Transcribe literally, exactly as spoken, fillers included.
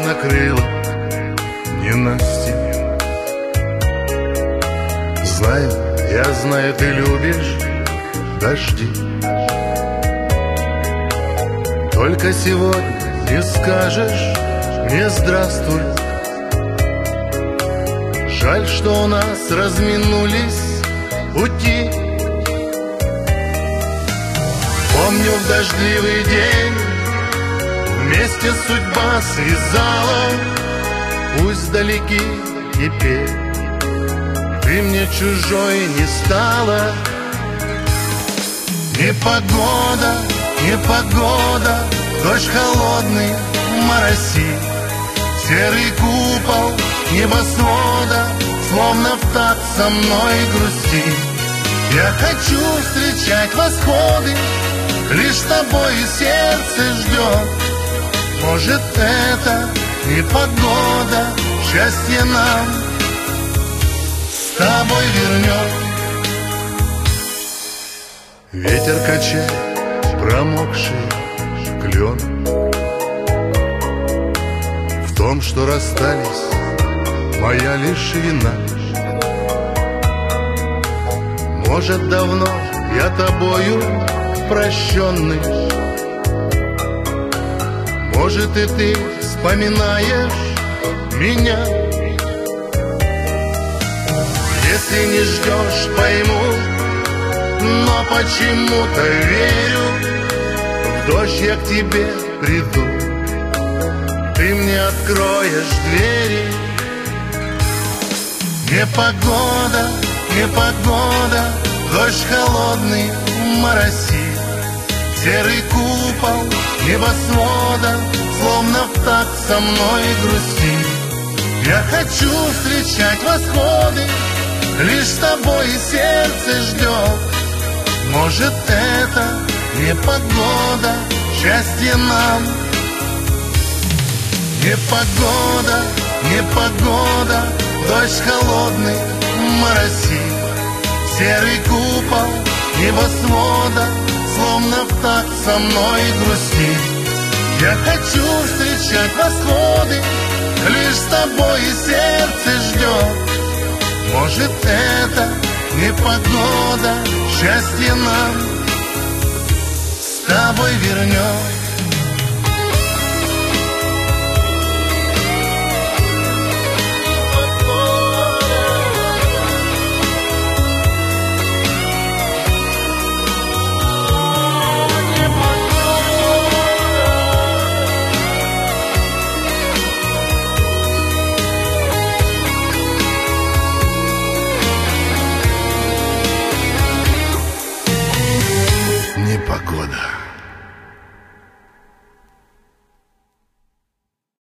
накрыло ненастье. Знаю, я знаю, ты любишь дожди. Только сегодня не скажешь мне здравствуй. Жаль, что у нас разминулись пути. Помню, в дождливый день вместе судьба связала. Пусть далеки теперь, ты мне чужой не стала. Непогода, непогода, дождь холодный моросит. Серый купол небосвода словно в такт со мной грустит. Я хочу встречать восходы, лишь с тобой сердце ждет. Может, это непогода счастье нам с тобой вернет. Ветер качает промокший клен. В том, что расстались, моя лишь вина. Может, давно я тобою прощенный. Может, и ты вспоминаешь меня. Если не ждешь, пойму, но почему-то верю. В дождь я к тебе приду, ты мне откроешь двери. Непогода, непогода, дождь холодный моросит. Серый купол небосвода словно в такт со мной грустит. Я хочу встречать восходы, лишь с тобой сердце ждет. Может, это непогода счастье нам. Непогода, непогода, дождь холодный моросит. Серый купол небосвода словно в такт со мной грустит. Я хочу встречать восходы, лишь с тобой сердце ждет. Может, это непогода счастье нам с тобой вернет.